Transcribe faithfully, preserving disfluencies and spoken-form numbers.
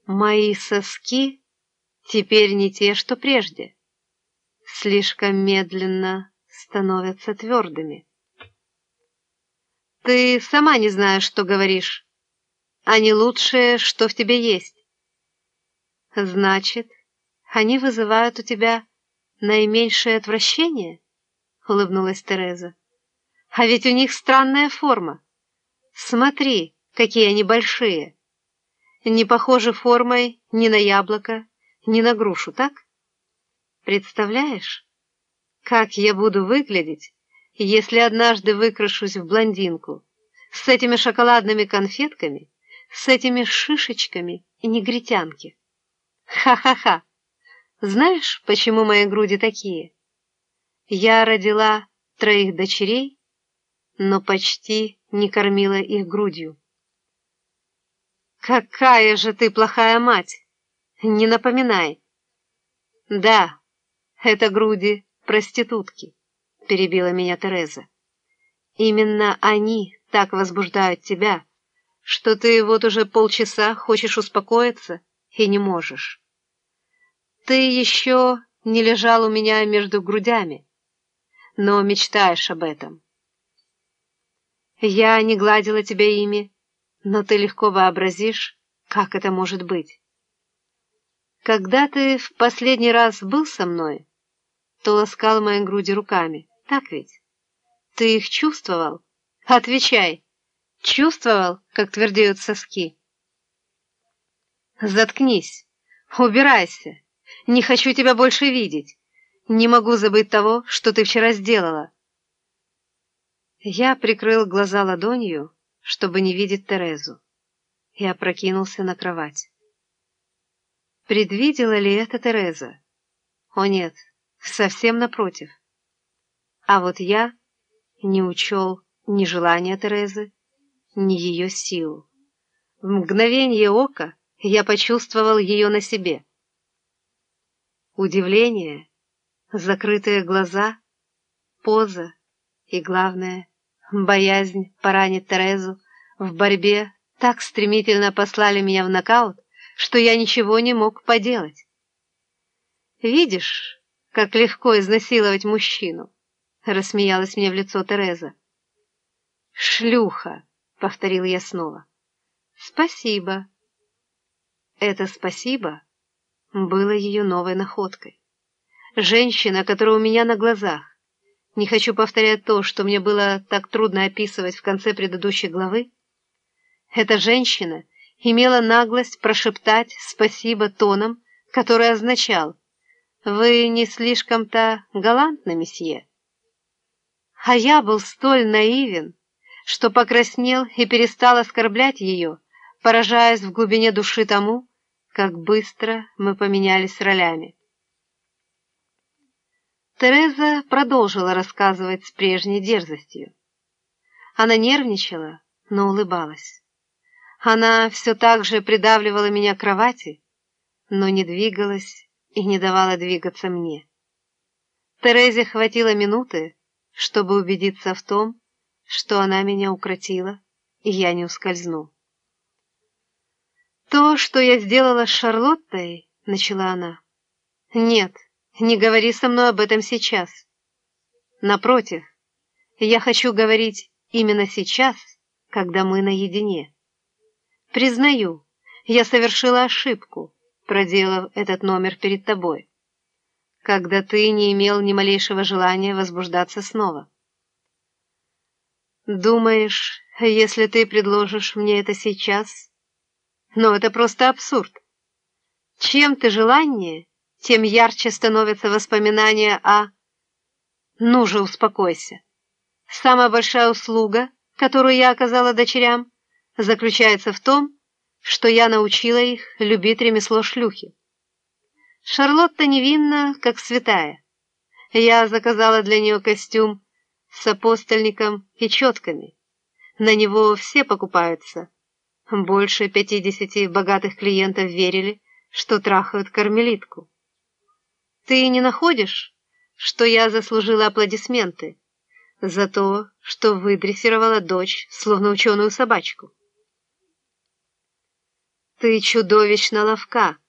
Мои соски теперь не те, что прежде. Слишком медленно становятся твердыми. Ты сама не знаешь, что говоришь. Они лучшее, что в тебе есть. Значит, они вызывают у тебя наименьшее отвращение? Улыбнулась Тереза. А ведь у них странная форма. Смотри, какие они большие. Не похожи формой ни на яблоко, ни на грушу, так? Представляешь, как я буду выглядеть, если однажды выкрашусь в блондинку, с этими шоколадными конфетками, с этими шишечками и негритянки? Ха-ха-ха! Знаешь, почему мои груди такие? Я родила троих дочерей, но почти не кормила их грудью. Какая же ты плохая мать! Не напоминай. Да, это груди проститутки, перебила меня Тереза. Именно они так возбуждают тебя, что ты вот уже полчаса хочешь успокоиться и не можешь. Ты еще не лежал у меня между грудями, но мечтаешь об этом. Я не гладила тебя ими, но ты легко вообразишь, как это может быть. Когда ты в последний раз был со мной, то ласкал мои груди руками, так ведь? Ты их чувствовал? Отвечай, чувствовал, как твердеют соски? Заткнись, убирайся, не хочу тебя больше видеть, не могу забыть того, что ты вчера сделала. Я прикрыл глаза ладонью, чтобы не видеть Терезу, и опрокинулся на кровать. Предвидела ли это Тереза? О нет, совсем напротив. А вот я не учел ни желания Терезы, ни ее силу. В мгновение ока я почувствовал ее на себе. Удивление, закрытые глаза, поза и, главное, боязнь поранить Терезу в борьбе так стремительно послали меня в нокаут, что я ничего не мог поделать. «Видишь, как легко изнасиловать мужчину?» — рассмеялась мне в лицо Тереза. «Шлюха!» — повторил я снова. «Спасибо». Это «спасибо» было ее новой находкой. Женщина, которая у меня на глазах. Не хочу повторять то, что мне было так трудно описывать в конце предыдущей главы. Эта женщина имела наглость прошептать «спасибо» тоном, который означал: «Вы не слишком-то галантны, месье». А я был столь наивен, что покраснел и перестал оскорблять ее, поражаясь в глубине души тому, как быстро мы поменялись ролями. Тереза продолжила рассказывать с прежней дерзостью. Она нервничала, но улыбалась. Она все так же придавливала меня к кровати, но не двигалась и не давала двигаться мне. Терезе хватило минуты, чтобы убедиться в том, что она меня укротила, и я не ускользну. «То, что я сделала с Шарлоттой», — начала она. «Нет, не говори со мной об этом сейчас. Напротив, я хочу говорить именно сейчас, когда мы наедине. Признаю, я совершила ошибку, проделав этот номер перед тобой, когда ты не имел ни малейшего желания возбуждаться снова. Думаешь, если ты предложишь мне это сейчас? Но это просто абсурд. Чем ты желаннее, тем ярче становятся воспоминания о... Ну же, успокойся. Самая большая услуга, которую я оказала дочерям, заключается в том, что я научила их любить ремесло шлюхи. Шарлотта невинна, как святая. Я заказала для нее костюм с апостольником и четками. На него все покупаются. Больше пятидесяти богатых клиентов верили, что трахают кармелитку. Ты не находишь, что я заслужила аплодисменты за то, что выдрессировала дочь, словно ученую собачку? Ты чудовищно ловка.